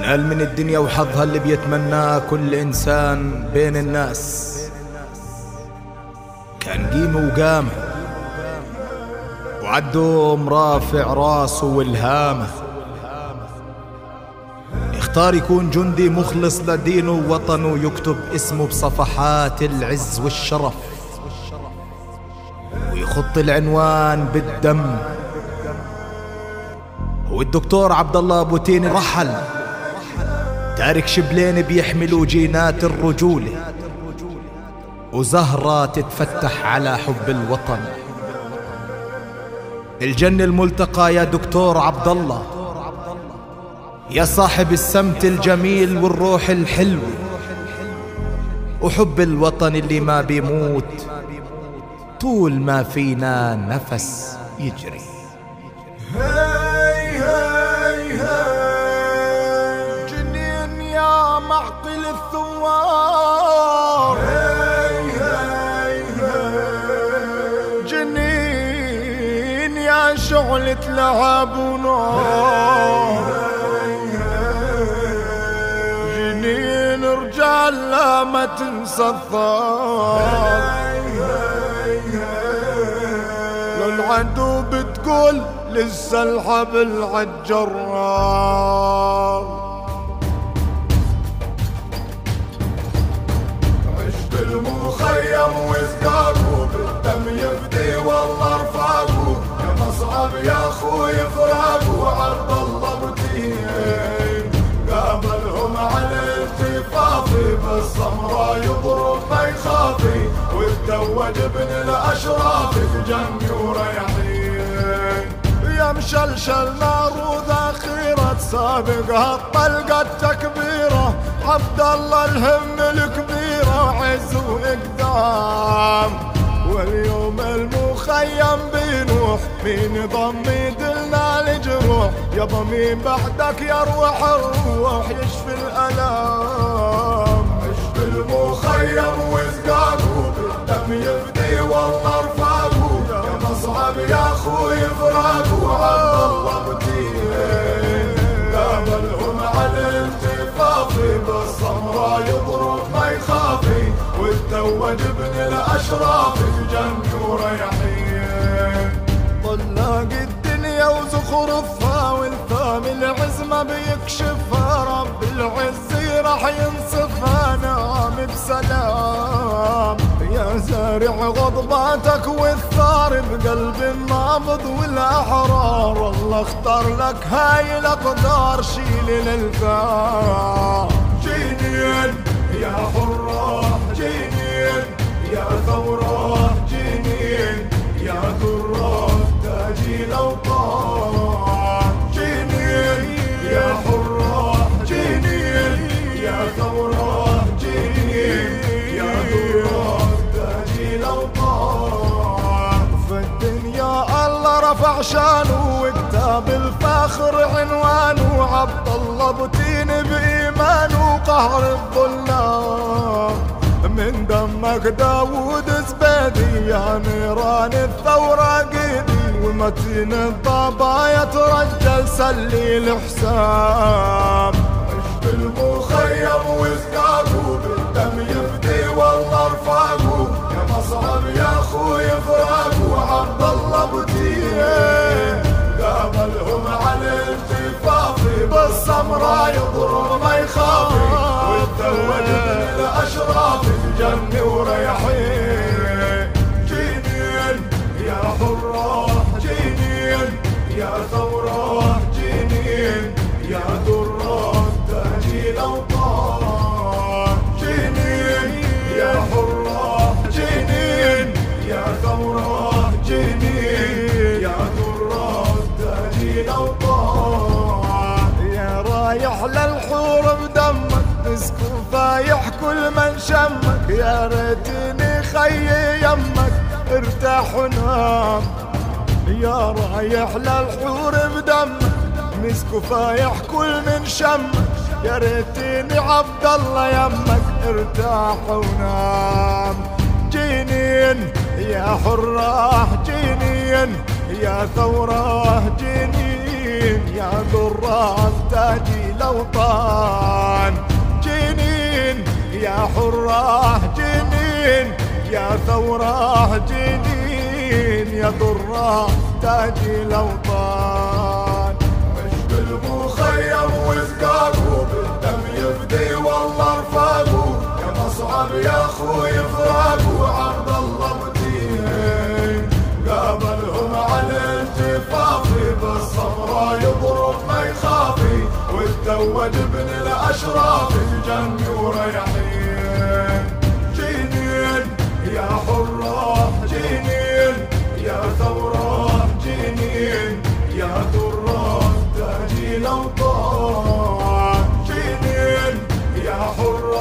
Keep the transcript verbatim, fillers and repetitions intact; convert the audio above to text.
نال من الدنيا وحظها اللي بيتمناه كل إنسان بين الناس. كان قيمة وقامة وعالدوم رافع راسه والهامة، يختار يكون جندي مخلص لدينه ووطنه، يكتب اسمه بصفحات العز والشرف، ويخط العنوان بالدم. والدكتور عبد الله أبو تين رحل تارك شبلين بيحملوا جينات الرجولة، وزهرة تتفتح على حب الوطن. الجنة الملتقى يا دكتور عبد الله، يا صاحب السمت الجميل والروح الحلوة، وحب الوطن اللي ما بيموت طول ما فينا نفس يجري. هاي هاي هاي جنين يا معقل الثوار، هاي هاي هاي جنين يا شعلة لعب ونار، جنين رجال لا ما تنسى الثار، للعدو بتقول لسه الحبل عالجرار. عشت المخيم وزقاقو بالدم يفدي والله رفاقو، يا مصعب يا خوي فراقو عبد الله بتين، قابلهم على التفافي بالسمرة يضرب ما يخافي، وتزوج ابن الاشراف بجني وريحين. يا مشلشل نار وذاخرة سابقها الطلقة التكبيرة، عبد الله الهم الكبيرة وعز وإقدام. واليوم المخيم بينوح مين يضم يدلنا الجروح، يابا مين بعدك يروح الروح يشفي الألام. عشت المخيم وزقاقو بالدم يفدي والله رفاقو، يا مصعب يا خوي فراقو عبد الله بتين، قابلهم على التفافي بالسمرة يضرب ما يخافي، وتزوج ابن الاشراف بجني وريحين. طلاق الدنيا وزخرفها والفام العز ما بيكشفها، رب العز راح ينصفها نام بسلام. يا زارع غضباتك والثار بقلب النابض والاحرار، الله اختار لك هاي الاقدار شيل الالفام. جنين يا حراح جنين يا ثوراح جنين يا ذراح تاجي الاوطان، جنين يا حراح جنين يا ثوراح جنين يا ذراح تاجي الاوطان. فالدنيا الله رفع شانه وكتاب الفاخر عنوانه، عبد الله بتين بإيمانه قهر الظلام. من دمك داود زبيدي يا نيران الثورة قيدي، ومتين الضبايا ترجل سلي الحسام. عشت المخيم وزقاقو بالدم يفدي والله رفاقو، يا مصعب يا خوي فراقو عبد الله بتين، قابلهم على التفافي بالسمرة يضرب ما يخافي، وتزوج ابن الاشراف بجني وريحين. جنين يا حراح جنين يا ثوراح جنين يا ذراح تاجي الاوطان، جنين يا حراح جنين يا ثوراح جنين يا ذراح تاجي الاوطان. يا رايح للحور بدمك تسكن فايح كل من شمك، يا ريتني خيي يمك ارتاح ونام. يا رايح للحور بدمك مسك فايح كل من شمك، يا ريتني عبد الله يمك ارتاح ونام. جنين يا حراح جنين يا ثورة جنين جنين يا ذرة تاجي الأوطان، جنين يا حرة جنين يا ثورة جنين يا ذرة تاجي الأوطان. عش بالمخيم وزقاقو بالدم يفدي والله رفاقو، يا مصعب يا اخوي فراقو عبد الله متين، قابلهم على الجفافي بالصبرا يضرب ما يخافي، وتزوج ابن الاشراف الجنبي وريحين. جنين يا حرة جنين يا ثورة جنين يا ذرة تاجي الأوطان، جنين يا حرة